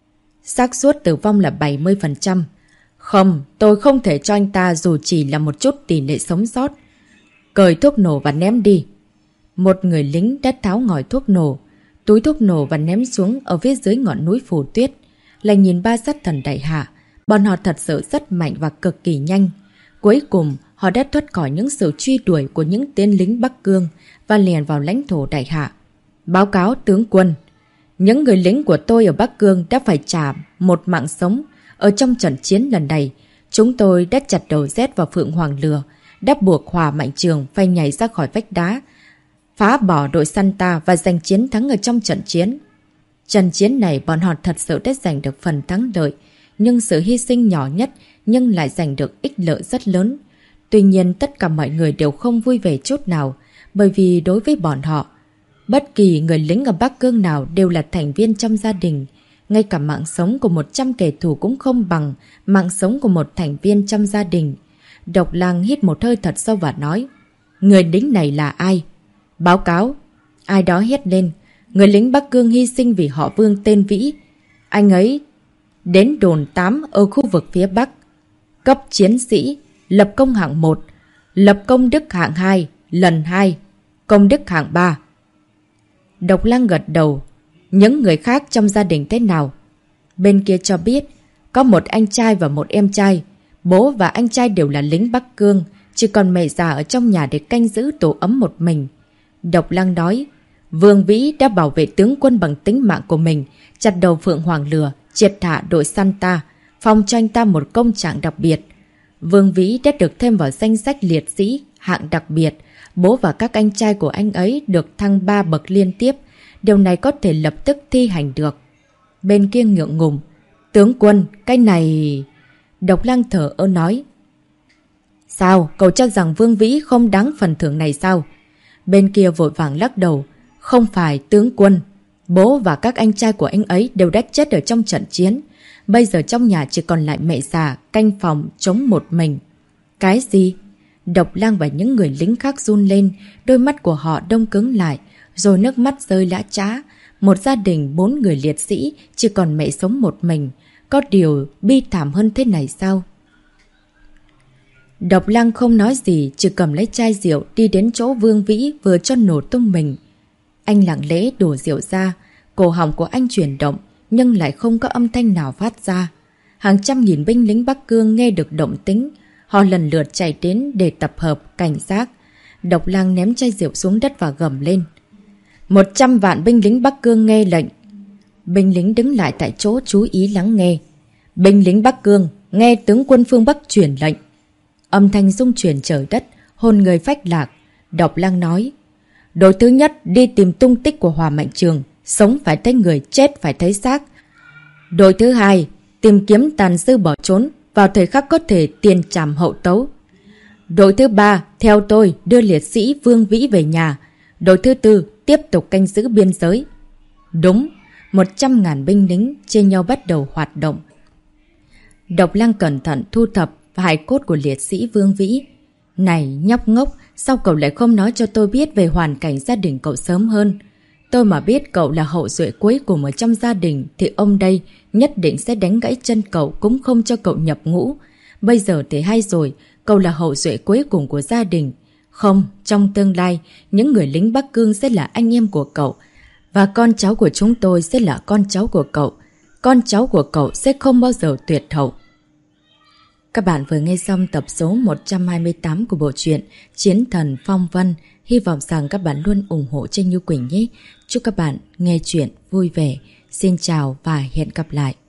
Xác suất tử vong là 70%. Không, tôi không thể cho anh ta dù chỉ là một chút tỷ lệ sống sót. Cởi thuốc nổ và ném đi. Một người lính đã tháo ngòi thuốc nổ, túi thuốc nổ và ném xuống ở phía dưới ngọn núi phù tuyết. Lại nhìn 3 sát thần đại hạ, bọn họ thật sự rất mạnh và cực kỳ nhanh. Cuối cùng, họ đã thoát khỏi những sự truy đuổi của những tên lính Bắc Cương và liền vào lãnh thổ đại hạ. Báo cáo tướng quân, những người lính của tôi ở Bắc Cương đã phải trả một mạng sống. Ở trong trận chiến lần này, chúng tôi đã chặt đầu Z vào Phượng Hoàng Lửa, đã buộc Hoa Mạnh Trường phải nhảy ra khỏi vách đá, phá bỏ đội Santa và giành chiến thắng ở trong trận chiến. Trận chiến này bọn họ thật sự đã giành được phần thắng lợi, nhưng sự hy sinh nhỏ nhất nhưng lại giành được ích lợi rất lớn. Tuy nhiên tất cả mọi người đều không vui vẻ chút nào, bởi vì đối với bọn họ, bất kỳ người lính ở Bắc Cương nào đều là thành viên trong gia đình. Ngay cả mạng sống của 100 kẻ thù cũng không bằng mạng sống của một thành viên trong gia đình. Độc Lang hít một hơi thật sâu và nói, người lính này là ai? Báo cáo. Ai đó hét lên, người lính Bắc Cương hy sinh vì họ Vương tên Vĩ. Anh ấy đến đồn 8 ở khu vực phía Bắc. Cấp chiến sĩ, lập công hạng 1, lập công đức hạng 2, lần 2, công đức hạng 3. Độc Lang gật đầu. Những người khác trong gia đình thế nào? Bên kia cho biết, có một anh trai và một em trai. Bố và anh trai đều là lính Bắc Cương, chỉ còn mẹ già ở trong nhà để canh giữ tổ ấm một mình. Độc Lang nói, Vương Vĩ đã bảo vệ tướng quân bằng tính mạng của mình, chặt đầu Phượng Hoàng Lửa, triệt hạ đội Santa, phong cho anh ta một công trạng đặc biệt. Vương Vĩ đã được thêm vào danh sách liệt sĩ hạng đặc biệt. Bố và các anh trai của anh ấy được thăng 3 bậc liên tiếp. Điều này có thể lập tức thi hành được. Bên kia ngượng ngùng, tướng quân, cái này... Độc Lang thở ơ nói. Sao, cậu cho rằng Vương Vĩ không đáng phần thưởng này sao? Bên kia vội vàng lắc đầu. Không phải tướng quân. Bố và các anh trai của anh ấy đều đã chết ở trong trận chiến. Bây giờ trong nhà chỉ còn lại mẹ già canh phòng chống một mình. Cái gì? Độc Lang và những người lính khác run lên, đôi mắt của họ đông cứng lại, rồi nước mắt rơi lã chã. Một gia đình 4 người liệt sĩ, chỉ còn mẹ sống một mình. Có điều bi thảm hơn thế này sao? Độc Lang không nói gì, chỉ cầm lấy chai rượu đi đến chỗ Vương Vĩ vừa cho nổ tung mình. Anh lặng lẽ đổ rượu ra, cổ họng của anh chuyển động, nhưng lại không có âm thanh nào phát ra. Hàng trăm nghìn binh lính Bắc Cương nghe được động tĩnh, họ lần lượt chạy đến để tập hợp, cảnh giác. Độc Lang ném chai rượu xuống đất và gầm lên. 100 vạn binh lính Bắc Cương nghe lệnh. Binh lính đứng lại tại chỗ chú ý lắng nghe. Binh lính Bắc Cương, nghe tướng quân phương Bắc truyền lệnh. Âm thanh rung chuyển trời đất, hồn người phách lạc. Độc Lang nói. Đội thứ nhất đi tìm tung tích của Hòa Mạnh Trường, sống phải thấy người, chết phải thấy xác. Đội thứ hai tìm kiếm tàn dư bỏ trốn, vào thời khắc có thể tiền trảm hậu tấu. Đội thứ ba theo tôi đưa liệt sĩ Vương Vĩ về nhà. Đội thứ tư tiếp tục canh giữ biên giới. Đúng, 100.000 binh lính chia nhau bắt đầu hoạt động. Độc Lang cẩn thận thu thập hài cốt của liệt sĩ Vương Vĩ. Này nhóc ngốc, sao cậu lại không nói cho tôi biết về hoàn cảnh gia đình cậu sớm hơn? Tôi mà biết cậu là hậu duệ cuối cùng ở trong gia đình thì ông đây nhất định sẽ đánh gãy chân cậu, cũng không cho cậu nhập ngũ. Bây giờ thì hay rồi, cậu là hậu duệ cuối cùng của gia đình. Không, trong tương lai, những người lính Bắc Cương sẽ là anh em của cậu. Và con cháu của chúng tôi sẽ là con cháu của cậu. Con cháu của cậu sẽ không bao giờ tuyệt hậu. Các bạn vừa nghe xong tập số 128 của bộ truyện Chiến Thần Phong Vân. Hy vọng rằng các bạn luôn ủng hộ Tranh Như Quỳnh nhé. Chúc các bạn nghe chuyện vui vẻ. Xin chào và hẹn gặp lại.